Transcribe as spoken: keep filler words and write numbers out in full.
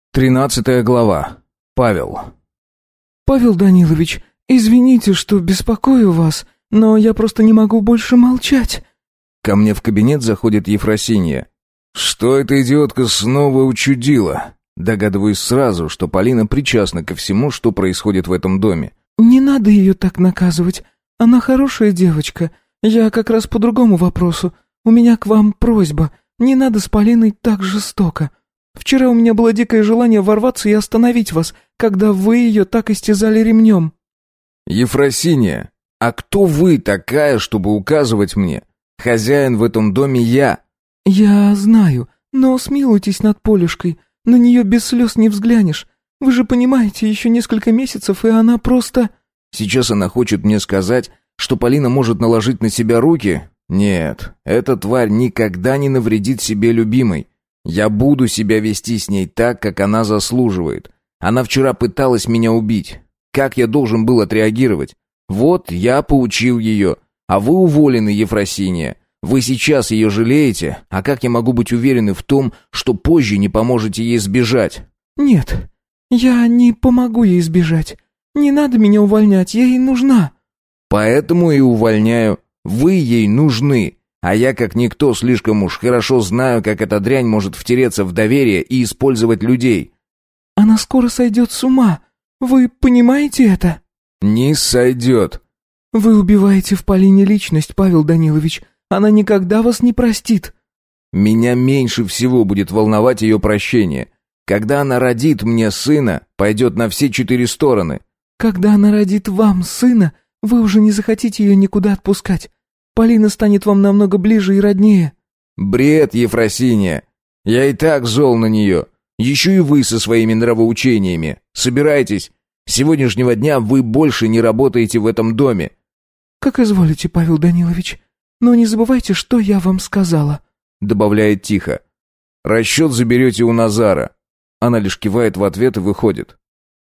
Тринадцатая глава. Павел. «Павел Данилович, извините, что беспокою вас, но я просто не могу больше молчать». Ко мне в кабинет заходит Ефросинья. Что эта идиотка снова учудила? Догадываюсь сразу, что Полина причастна ко всему, что происходит в этом доме. «Не надо ее так наказывать. Она хорошая девочка. Я как раз по другому вопросу. У меня к вам просьба. Не надо с Полиной так жестоко. Вчера у меня было дикое желание ворваться и остановить вас, когда вы ее так истязали ремнем». Ефросинья, а кто вы такая, чтобы указывать мне? Хозяин в этом доме я. «Я знаю, но смилуйтесь над Полюшкой. На нее без слез не взглянешь. Вы же понимаете, еще несколько месяцев, и она просто...» Сейчас она хочет мне сказать, что Полина может наложить на себя руки? Нет, эта тварь никогда не навредит себе любимой. Я буду себя вести с ней так, как она заслуживает. Она вчера пыталась меня убить. Как я должен был отреагировать? Вот я поучил ее. А вы уволены, Ефросинья. Вы сейчас ее жалеете, а как я могу быть уверен в том, что позже не поможете ей сбежать? «Нет, я не помогу ей сбежать. Не надо меня увольнять, я ей нужна». Поэтому и увольняю. Вы ей нужны. А я, как никто, слишком уж хорошо знаю, как эта дрянь может втереться в доверие и использовать людей. «Она скоро сойдет с ума. Вы понимаете это?» Не сойдет. «Вы убиваете в Полине личность, Павел Данилович. Она никогда вас не простит». Меня меньше всего будет волновать ее прощение. Когда она родит мне сына, пойдет на все четыре стороны. «Когда она родит вам сына, вы уже не захотите ее никуда отпускать. Полина станет вам намного ближе и роднее». Бред, Ефросинья. Я и так зол на нее. Еще и вы со своими нравоучениями. Собирайтесь. С сегодняшнего дня вы больше не работаете в этом доме. «Как изволите, Павел Данилович. Но не забывайте, что я вам сказала», — добавляет тихо. «Расчет заберете у Назара». Она лишь кивает в ответ и выходит.